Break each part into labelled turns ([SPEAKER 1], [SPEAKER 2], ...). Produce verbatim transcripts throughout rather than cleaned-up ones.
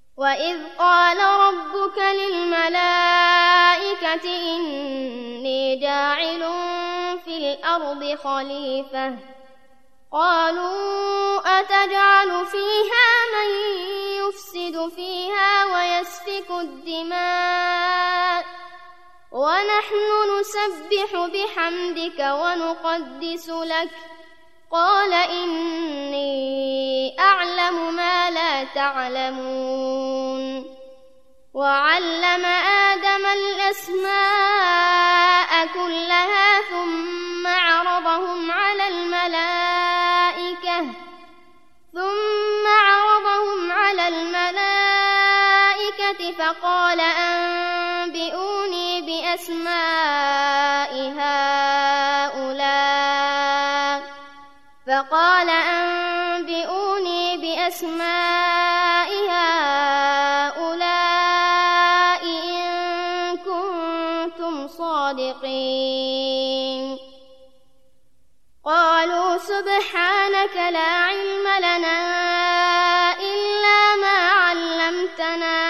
[SPEAKER 1] وإذ قال ربك للملائكة إني جاعل في الأرض خليفة قالوا أتجعل فيها من يفسد فيها ويسفك الدماء ونحن نسبح بحمدك ونقدس لك قال إني أعلم ما لا تعلمون وعلم آدم الأسماء كلها ثم عرضهم على الملائكة ثم عرضهم على الملائكة فقال أنبئوني بأسماء هؤلاء فقال أنبئوني بأسماء هؤلاء إن كنتم صادقين قالوا سبحانك لا علم لنا إلا ما علمتنا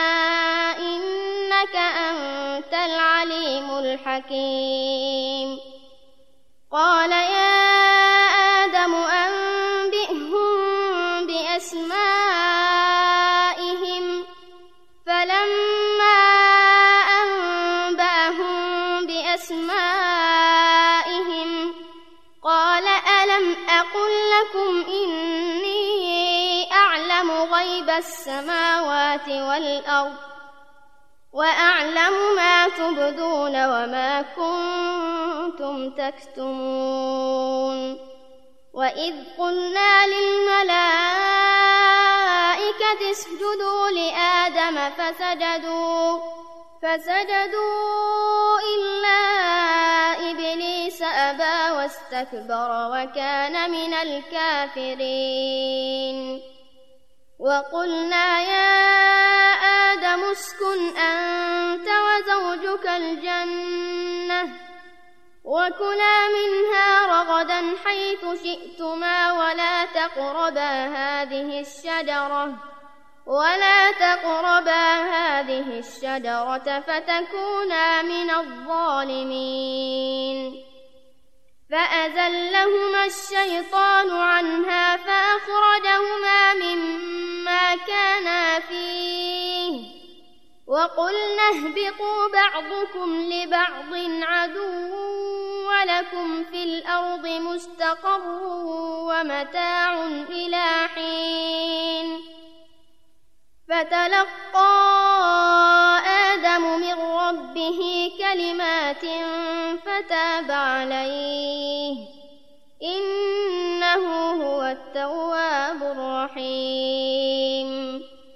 [SPEAKER 1] إنك أنت العليم الحكيم قال يا آدم أنبئهم بأسمائهم فلما أنبأهم بأسمائهم قال ألم أقل لكم إني أعلم غيب السماوات والأرض وأعلم ما تبدون وما كنتم تكتمون وإذ قلنا للملائكة اسجدوا لآدم فسجدوا فسجدوا إلا إبليس أبى واستكبر وكان من الكافرين وقلنا يا آدم اسكن أنت وزوجك الجنة وكلا منها رغدا حيث شئتما ولا تقربا هذه الشجرة ولا تقربا هذه الشجرة فتكونا من الظالمين فأزلهما الشيطان عنها فأخرجهما مما كانا فيه وقلنا اهبطوا بعضكم لبعض عدو ولكم في الأرض مستقر ومتاع إلى حين فتلقى آدم من ربه كلمات فتاب عليه إنه هو التواب الرحيم